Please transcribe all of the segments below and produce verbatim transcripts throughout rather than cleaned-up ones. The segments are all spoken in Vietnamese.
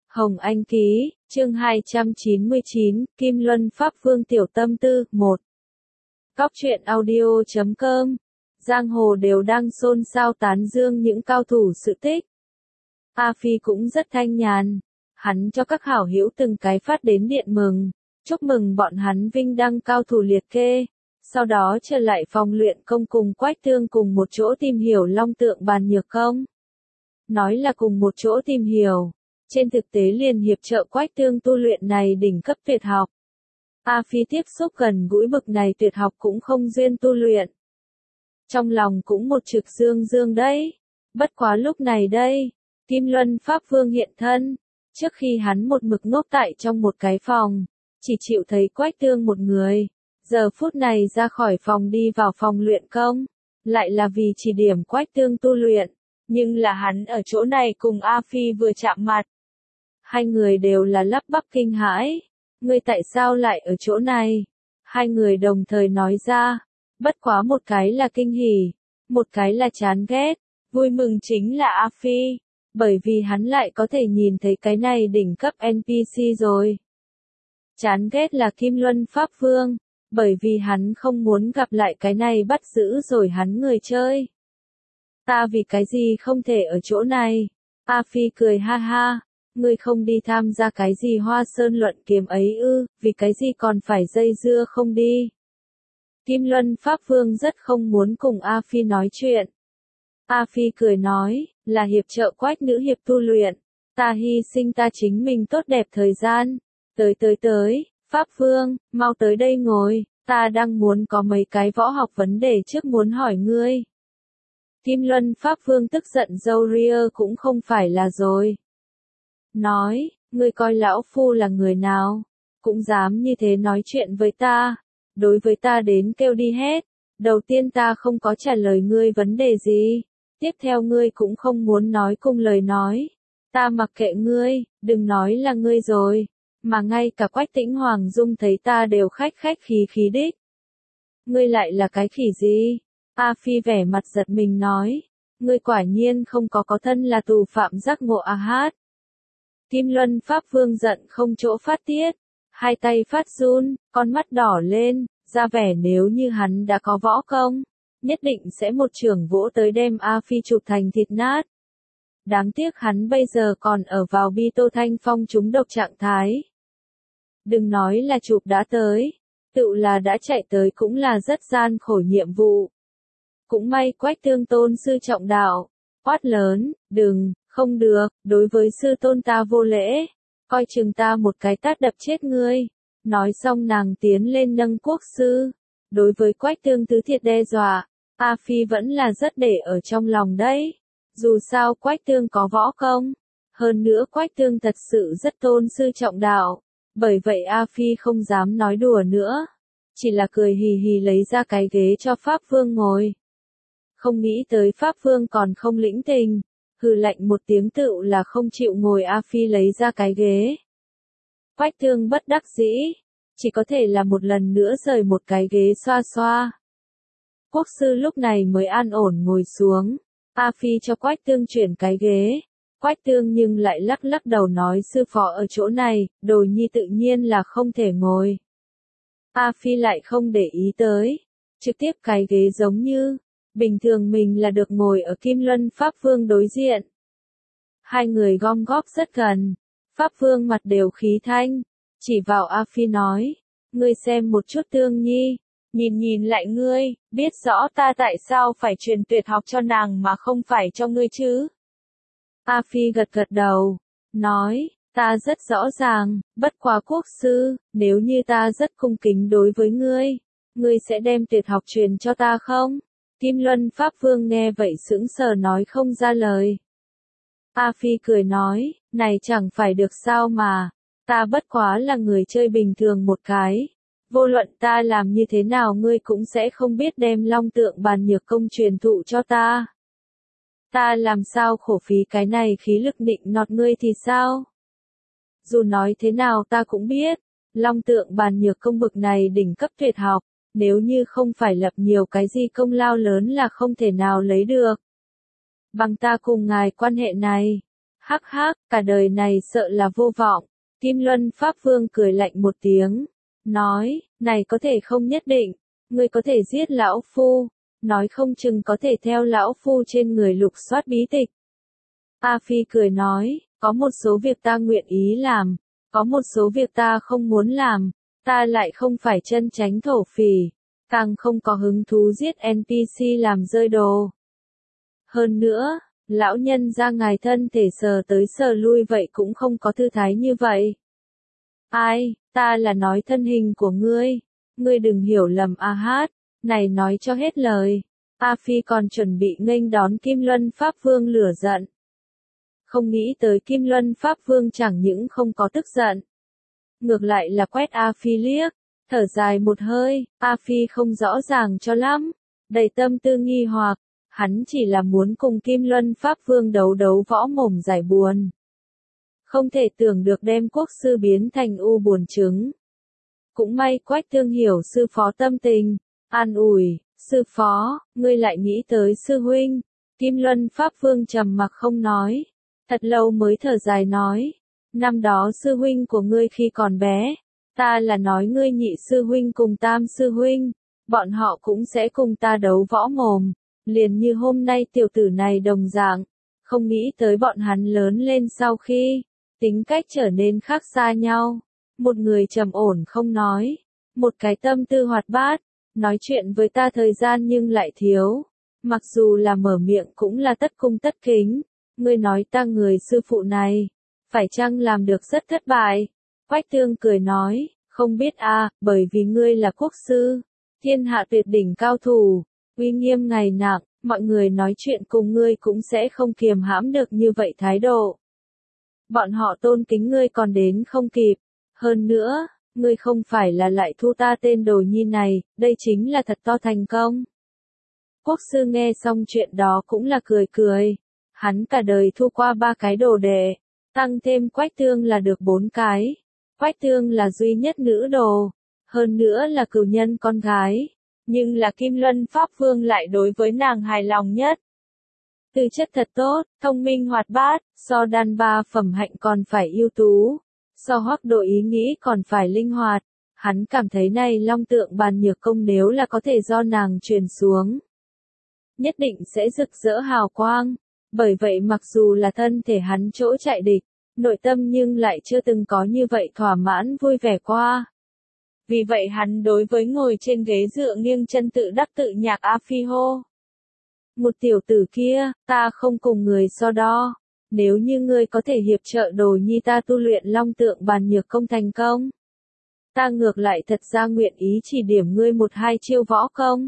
Hồng Anh ký, chương hai trăm chín mươi chín, Kim Luân Pháp Vương Tiểu Tâm Tư, một. Cóc truyện audio chấm com. Giang hồ đều đang xôn xao tán dương những cao thủ sự tích. A Phi cũng rất thanh nhàn. Hắn cho các hảo hữu từng cái phát đến điện mừng, chúc mừng bọn hắn vinh đăng cao thủ liệt kê. Sau đó trở lại phòng luyện công cùng Quách Tương cùng một chỗ tìm hiểu long tượng bàn nhược công. Nói là cùng một chỗ tìm hiểu, trên thực tế liền hiệp trợ Quách Tương tu luyện này đỉnh cấp tuyệt học. A Phi tiếp xúc gần gũi bực này tuyệt học cũng không duyên tu luyện. Trong lòng cũng một trực dương dương đấy. Bất quá lúc này đây, Kim Luân Pháp Vương hiện thân. Trước khi hắn một mực ngốc tại trong một cái phòng, chỉ chịu thấy Quách Tương một người. Giờ phút này ra khỏi phòng đi vào phòng luyện công, lại là vì chỉ điểm Quách Tương tu luyện. Nhưng là hắn ở chỗ này cùng A Phi vừa chạm mặt. Hai người đều là lắp bắp kinh hãi. Ngươi tại sao lại ở chỗ này? Hai người đồng thời nói ra. Bất quá một cái là kinh hỉ, một cái là chán ghét. Vui mừng chính là A Phi, bởi vì hắn lại có thể nhìn thấy cái này đỉnh cấp en pê xê rồi. Chán ghét là Kim Luân Pháp Vương, bởi vì hắn không muốn gặp lại cái này bắt giữ rồi hắn người chơi. Ta vì cái gì không thể ở chỗ này? A Phi cười ha ha, ngươi không đi tham gia cái gì Hoa Sơn luận kiếm ấy ư, vì cái gì còn phải dây dưa không đi? Kim Luân Pháp Vương rất không muốn cùng A Phi nói chuyện. A Phi cười nói, là hiệp trợ Quách nữ hiệp tu luyện, ta hy sinh ta chính mình tốt đẹp thời gian. Tới tới tới, Pháp Vương, mau tới đây ngồi, ta đang muốn có mấy cái võ học vấn đề trước muốn hỏi ngươi. Kim Luân Pháp Vương tức giận râu ria cũng không phải là rồi. Nói, ngươi coi lão phu là người nào, cũng dám như thế nói chuyện với ta, đối với ta đến kêu đi hết. Đầu tiên ta không có trả lời ngươi vấn đề gì, tiếp theo ngươi cũng không muốn nói cùng lời nói. Ta mặc kệ ngươi, đừng nói là ngươi rồi, mà ngay cả Quách Tĩnh Hoàng Dung thấy ta đều khách khách khí khí đích. Ngươi lại là cái khỉ gì? A Phi vẻ mặt giật mình nói, ngươi quả nhiên không có có thân là tù phạm giác ngộ a hát. Kim Luân Pháp Vương giận không chỗ phát tiết, hai tay phát run, con mắt đỏ lên, ra vẻ nếu như hắn đã có võ công, nhất định sẽ một chưởng vỗ tới đem A Phi chụp thành thịt nát. Đáng tiếc hắn bây giờ còn ở vào bi tô thanh phong trúng độc trạng thái. Đừng nói là chụp đã tới, tự là đã chạy tới cũng là rất gian khổ nhiệm vụ. Cũng may Quách Tương tôn sư trọng đạo, quát lớn, đừng, không được, đối với sư tôn ta vô lễ, coi chừng ta một cái tát đập chết ngươi. Nói xong nàng tiến lên nâng quốc sư, đối với Quách Tương tứ thiệt đe dọa, A Phi vẫn là rất để ở trong lòng đấy. Dù sao Quách Tương có võ công, hơn nữa Quách Tương thật sự rất tôn sư trọng đạo, bởi vậy A Phi không dám nói đùa nữa, chỉ là cười hì hì lấy ra cái ghế cho Pháp Vương ngồi. Không nghĩ tới Pháp Vương còn không lĩnh tình, hừ lạnh một tiếng tựu là không chịu ngồi. A Phi lấy ra cái ghế. Quách Tương bất đắc dĩ, chỉ có thể là một lần nữa rời một cái ghế xoa xoa. Quốc sư lúc này mới an ổn ngồi xuống, A Phi cho Quách Tương chuyển cái ghế. Quách Tương nhưng lại lắc lắc đầu nói sư phó ở chỗ này, đồ nhi tự nhiên là không thể ngồi. A Phi lại không để ý tới, trực tiếp cái ghế giống như, bình thường mình là được ngồi ở Kim Luân Pháp Vương đối diện. Hai người gom góp rất gần, Pháp Vương mặt đều khí thanh, chỉ vào A Phi nói, ngươi xem một chút Tương Nhi, nhìn nhìn lại ngươi, biết rõ ta tại sao phải truyền tuyệt học cho nàng mà không phải cho ngươi chứ. A Phi gật gật đầu, nói, ta rất rõ ràng, bất quá quốc sư, nếu như ta rất cung kính đối với ngươi, ngươi sẽ đem tuyệt học truyền cho ta không? Kim Luân Pháp Vương nghe vậy sững sờ nói không ra lời. A Phi cười nói, này chẳng phải được sao mà, ta bất quá là người chơi bình thường một cái. Vô luận ta làm như thế nào ngươi cũng sẽ không biết đem long tượng bàn nhược công truyền thụ cho ta. Ta làm sao khổ phí cái này khí lực định nọt ngươi thì sao? Dù nói thế nào ta cũng biết, long tượng bàn nhược công bực này đỉnh cấp tuyệt học, nếu như không phải lập nhiều cái gì công lao lớn là không thể nào lấy được. Bằng ta cùng ngài quan hệ này, Hắc hắc, cả đời này sợ là vô vọng. Kim Luân Pháp Vương cười lạnh một tiếng, nói, này có thể không nhất định, ngươi có thể giết lão phu, nói không chừng có thể theo lão phu trên người lục soát bí tịch. A Phi cười nói, có một số việc ta nguyện ý làm, có một số việc ta không muốn làm, ta lại không phải chân chánh thổ phỉ, càng không có hứng thú giết en pê xê làm rơi đồ. Hơn nữa, lão nhân ra ngài thân thể sờ tới sờ lui vậy cũng không có thư thái như vậy. Ai, ta là nói thân hình của ngươi, ngươi đừng hiểu lầm A Hát, này nói cho hết lời. A Phi còn chuẩn bị nghênh đón Kim Luân Pháp Vương lửa giận. Không nghĩ tới Kim Luân Pháp Vương chẳng những không có tức giận. Ngược lại là quét A Phi liếc, thở dài một hơi, A Phi không rõ ràng cho lắm, đầy tâm tư nghi hoặc, hắn chỉ là muốn cùng Kim Luân Pháp Vương đấu đấu võ mồm giải buồn. Không thể tưởng được đem quốc sư biến thành u buồn trứng. Cũng may Quách Tương hiểu sư phó tâm tình, an ủi, sư phó, ngươi lại nghĩ tới sư huynh. Kim Luân Pháp Vương trầm mặc không nói, thật lâu mới thở dài nói, năm đó sư huynh của ngươi khi còn bé, ta là nói ngươi nhị sư huynh cùng tam sư huynh, bọn họ cũng sẽ cùng ta đấu võ mồm, liền như hôm nay tiểu tử này đồng dạng, không nghĩ tới bọn hắn lớn lên sau khi, tính cách trở nên khác xa nhau, một người trầm ổn không nói, một cái tâm tư hoạt bát, nói chuyện với ta thời gian nhưng lại thiếu, mặc dù là mở miệng cũng là tất cung tất kính, ngươi nói ta người sư phụ này, phải chăng làm được rất thất bại? Quách Tương cười nói, không biết a, bởi vì ngươi là quốc sư, thiên hạ tuyệt đỉnh cao thủ, uy nghiêm ngày nặng, mọi người nói chuyện cùng ngươi cũng sẽ không kiềm hãm được như vậy thái độ. Bọn họ tôn kính ngươi còn đến không kịp, hơn nữa, ngươi không phải là lại thu ta tên đồ nhi này, đây chính là thật to thành công. Quốc sư nghe xong chuyện đó cũng là cười cười, hắn cả đời thu qua ba cái đồ đệ, tăng thêm Quách Tương là được bốn cái, Quách Tương là duy nhất nữ đồ, hơn nữa là cửu nhân con gái, nhưng là Kim Luân Pháp Vương lại đối với nàng hài lòng nhất. Tư chất thật tốt, thông minh hoạt bát, so đàn ba phẩm hạnh còn phải ưu tú, so hoác độ ý nghĩ còn phải linh hoạt, hắn cảm thấy này long tượng bàn nhược công nếu là có thể do nàng truyền xuống, nhất định sẽ rực rỡ hào quang, bởi vậy mặc dù là thân thể hắn chỗ chạy địch, nội tâm nhưng lại chưa từng có như vậy thỏa mãn vui vẻ qua. Vì vậy hắn đối với ngồi trên ghế dựa nghiêng chân tự đắc tự nhạc A Phi hô. Một tiểu tử kia, ta không cùng người so đo, nếu như ngươi có thể hiệp trợ đồ nhi ta tu luyện long tượng bàn nhược công thành công. Ta ngược lại thật ra nguyện ý chỉ điểm ngươi một hai chiêu võ công.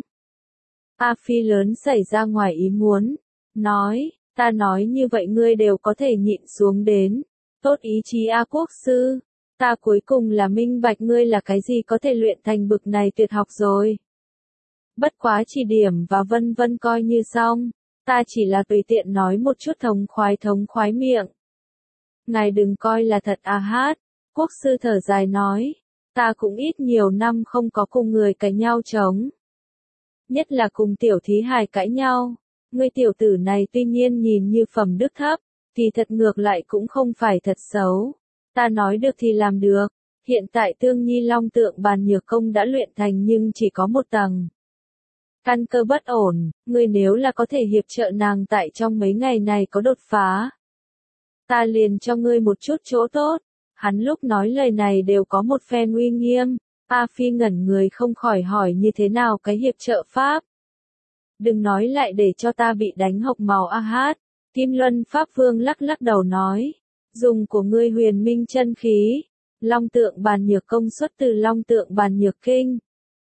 A Phi lớn xảy ra ngoài ý muốn, nói, ta nói như vậy ngươi đều có thể nhịn xuống đến, tốt ý chí A quốc sư, ta cuối cùng là minh bạch ngươi là cái gì có thể luyện thành bực này tuyệt học rồi. Bất quá chỉ điểm và vân vân coi như xong, ta chỉ là tùy tiện nói một chút thống khoái thống khoái miệng. Ngài đừng coi là thật A Hát, quốc sư thở dài nói, ta cũng ít nhiều năm không có cùng người cãi nhau chống. Nhất là cùng tiểu thí hài cãi nhau, ngươi tiểu tử này tuy nhiên nhìn như phẩm đức thấp, thì thật ngược lại cũng không phải thật xấu. Ta nói được thì làm được, hiện tại Tương Nhi long tượng bàn nhược công đã luyện thành nhưng chỉ có một tầng. Căn cơ bất ổn, ngươi nếu là có thể hiệp trợ nàng tại trong mấy ngày này có đột phá. Ta liền cho ngươi một chút chỗ tốt, hắn lúc nói lời này đều có một phen uy nghiêm, A Phi ngẩn người không khỏi hỏi như thế nào cái hiệp trợ pháp. Đừng nói lại để cho ta bị đánh hộc màu A Hát, Kim Luân Pháp Vương lắc lắc đầu nói, dùng của ngươi huyền minh chân khí, long tượng bàn nhược công xuất từ long tượng bàn nhược kinh.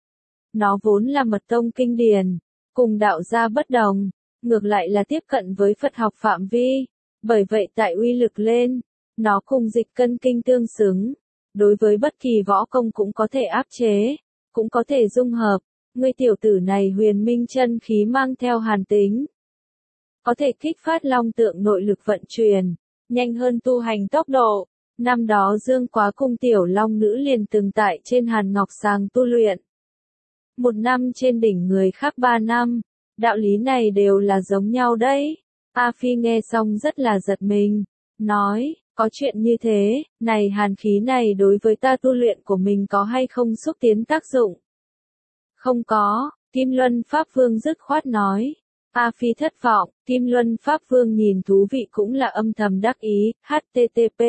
Nó vốn là mật tông kinh điển, cùng đạo gia bất đồng, ngược lại là tiếp cận với Phật học phạm vi, bởi vậy tại uy lực lên, nó cùng dịch cân kinh tương xứng, đối với bất kỳ võ công cũng có thể áp chế, cũng có thể dung hợp, ngươi tiểu tử này huyền minh chân khí mang theo hàn tính, có thể kích phát long tượng nội lực vận chuyển, nhanh hơn tu hành tốc độ. Năm đó Dương Quá cùng tiểu long nữ liền từng tại trên Hàn Ngọc Sàng tu luyện. Một năm trên đỉnh người khác ba năm, đạo lý này đều là giống nhau đấy. A Phi nghe xong rất là giật mình, nói, có chuyện như thế, này hàn khí này đối với ta tu luyện của mình có hay không xúc tiến tác dụng? Không có, Kim Luân Pháp Vương dứt khoát nói. A Phi thất vọng, Kim Luân Pháp Vương nhìn thú vị cũng là âm thầm đắc ý, H T T P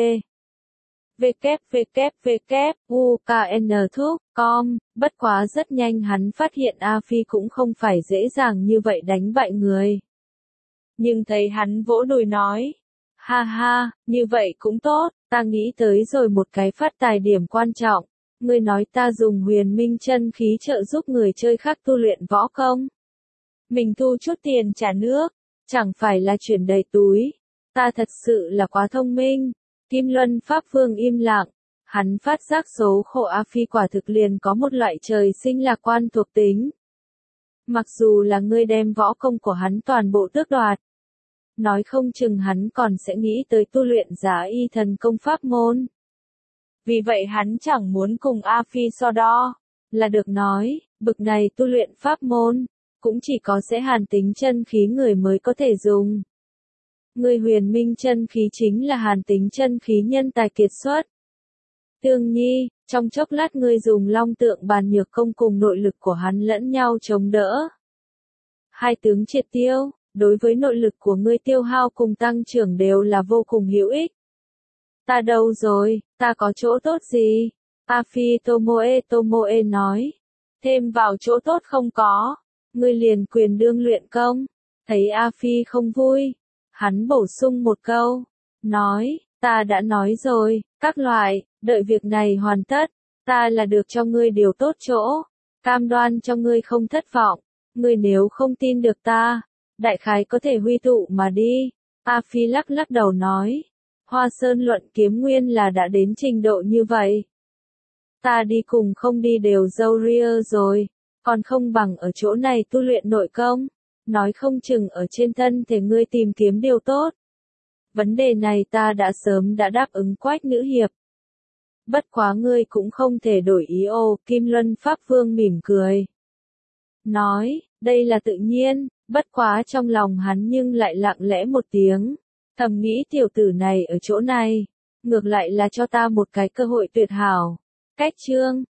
www u k n thuốc com, bất quá rất nhanh hắn phát hiện A Phi cũng không phải dễ dàng như vậy đánh bại người. Nhưng thấy hắn vỗ đùi nói, ha ha, như vậy cũng tốt, ta nghĩ tới rồi một cái phát tài điểm quan trọng, ngươi nói ta dùng huyền minh chân khí trợ giúp người chơi khác tu luyện võ công. Mình thu chút tiền trả nước, chẳng phải là chuyển đầy túi, ta thật sự là quá thông minh. Kim Luân Pháp Vương im lặng, hắn phát giác số khổ A Phi quả thực liền có một loại trời sinh lạc quan thuộc tính. Mặc dù là ngươi đem võ công của hắn toàn bộ tước đoạt, nói không chừng hắn còn sẽ nghĩ tới tu luyện Giá Y thần công pháp môn. Vì vậy hắn chẳng muốn cùng A Phi so đo, là được nói, bực này tu luyện pháp môn, cũng chỉ có sẽ hàn tính chân khí người mới có thể dùng. Người huyền minh chân khí chính là hàn tính chân khí nhân tài kiệt xuất. Tương Nhi, trong chốc lát ngươi dùng long tượng bàn nhược công cùng nội lực của hắn lẫn nhau chống đỡ. Hai tướng triệt tiêu, đối với nội lực của ngươi tiêu hao cùng tăng trưởng đều là vô cùng hữu ích. Ta đâu rồi, ta có chỗ tốt gì? A Phi Tomoe Tomoe nói. Thêm vào chỗ tốt không có, ngươi liền quyền đương luyện công. Thấy A Phi không vui, hắn bổ sung một câu, nói, ta đã nói rồi, các loại, đợi việc này hoàn tất, ta là được cho ngươi điều tốt chỗ, cam đoan cho ngươi không thất vọng, ngươi nếu không tin được ta, đại khái có thể huy tụ mà đi. A Phi lắc lắc đầu nói, Hoa Sơn luận kiếm nguyên là đã đến trình độ như vậy. Ta đi cùng không đi đều dâu ria rồi, còn không bằng ở chỗ này tu luyện nội công. Nói không chừng ở trên thân thể ngươi tìm kiếm điều tốt. Vấn đề này ta đã sớm đã đáp ứng Quách nữ hiệp. Bất quá ngươi cũng không thể đổi ý ô, Kim Luân Pháp Vương mỉm cười. Nói, đây là tự nhiên, bất quá trong lòng hắn nhưng lại lặng lẽ một tiếng. Thầm nghĩ tiểu tử này ở chỗ này, ngược lại là cho ta một cái cơ hội tuyệt hảo. Cách chương